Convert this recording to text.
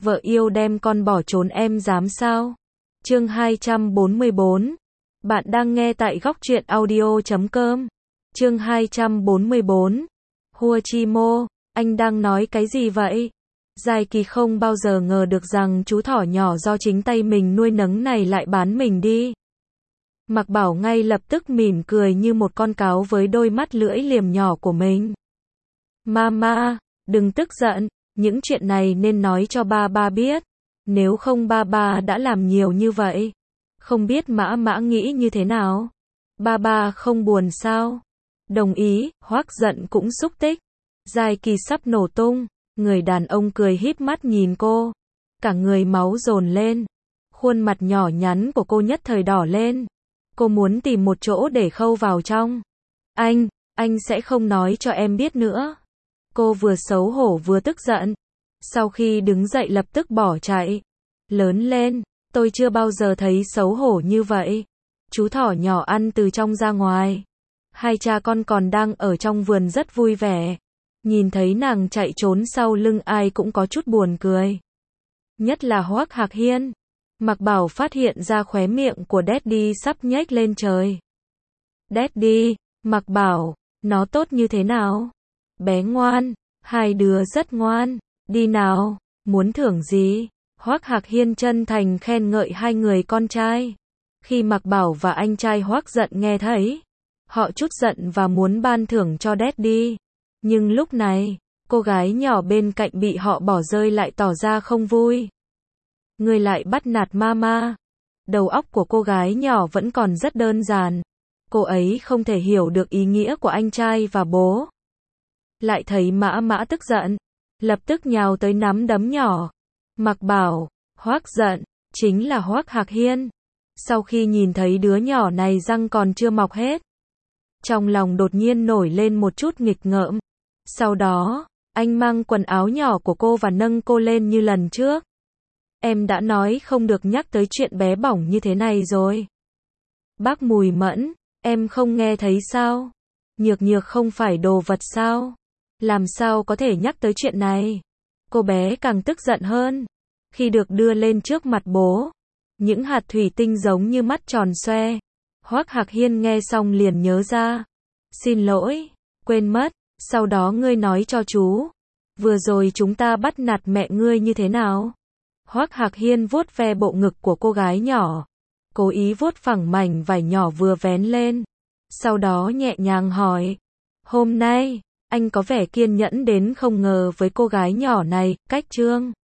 vợ yêu đem con bỏ trốn em dám sao? Chương 244. Bạn đang nghe tại góc truyện audio.com. Chương 244. Hua Chi Mô, anh đang nói cái gì vậy? Giai Kỳ không bao giờ ngờ được rằng chú thỏ nhỏ do chính tay mình nuôi nấng này lại bán mình đi. Mạc Bảo ngay lập tức mỉm cười như một con cáo với đôi mắt lưỡi liềm nhỏ của mình. Mama, đừng tức giận, những chuyện này nên nói cho ba biết. Nếu không ba đã làm nhiều như vậy. Không biết Mã nghĩ như thế nào? Ba không buồn sao? Đồng ý, Hoắc giận cũng xúc tích. Giai Kỳ sắp nổ tung, người đàn ông cười híp mắt nhìn cô. Cả người máu dồn lên. Khuôn mặt nhỏ nhắn của cô nhất thời đỏ lên. Cô muốn tìm một chỗ để khâu vào trong. Anh sẽ không nói cho em biết nữa. Cô vừa xấu hổ vừa tức giận. Sau khi đứng dậy lập tức bỏ chạy. Lớn lên, tôi chưa bao giờ thấy xấu hổ như vậy. Chú thỏ nhỏ ăn từ trong ra ngoài. Hai cha con còn đang ở trong vườn rất vui vẻ. Nhìn thấy nàng chạy trốn sau lưng ai cũng có chút buồn cười. Nhất là Hoắc Hạc Hiên. Mạc Bảo phát hiện ra khóe miệng của Daddy sắp nhếch lên trời. Daddy, Mạc Bảo, nó tốt như thế nào? Bé ngoan, hai đứa rất ngoan. Đi nào, muốn thưởng gì? Hoắc Hạc Hiên chân thành khen ngợi hai người con trai. Khi Mạc Bảo và anh trai Hoắc giận nghe thấy, họ trút giận và muốn ban thưởng cho Daddy. Nhưng lúc này, cô gái nhỏ bên cạnh bị họ bỏ rơi lại tỏ ra không vui. Người lại bắt nạt mama. Đầu óc của cô gái nhỏ vẫn còn rất đơn giản. Cô ấy không thể hiểu được ý nghĩa của anh trai và bố. Lại thấy Mã tức giận, lập tức nhào tới nắm đấm nhỏ. Mạc Bảo, Hoắc giận, chính là Hoắc Hạc Hiên. Sau khi nhìn thấy đứa nhỏ này răng còn chưa mọc hết, trong lòng đột nhiên nổi lên một chút nghịch ngợm. Sau đó, anh mang quần áo nhỏ của cô và nâng cô lên như lần trước. Em đã nói không được nhắc tới chuyện bé bỏng như thế này rồi. Bác Mùi Mẫn, em không nghe thấy sao? Nhược không phải đồ vật sao? Làm sao có thể nhắc tới chuyện này? Cô bé càng tức giận hơn. Khi được đưa lên trước mặt bố, những hạt thủy tinh giống như mắt tròn xoe. Hoắc Hạc Hiên nghe xong liền nhớ ra. Xin lỗi, quên mất, sau đó ngươi nói cho chú. Vừa rồi chúng ta bắt nạt mẹ ngươi như thế nào? Hoắc Hạc Hiên vuốt ve bộ ngực của cô gái nhỏ. Cố ý vuốt phẳng mảnh vải nhỏ vừa vén lên. Sau đó nhẹ nhàng hỏi. Hôm nay, anh có vẻ kiên nhẫn đến không ngờ với cô gái nhỏ này, cách trương.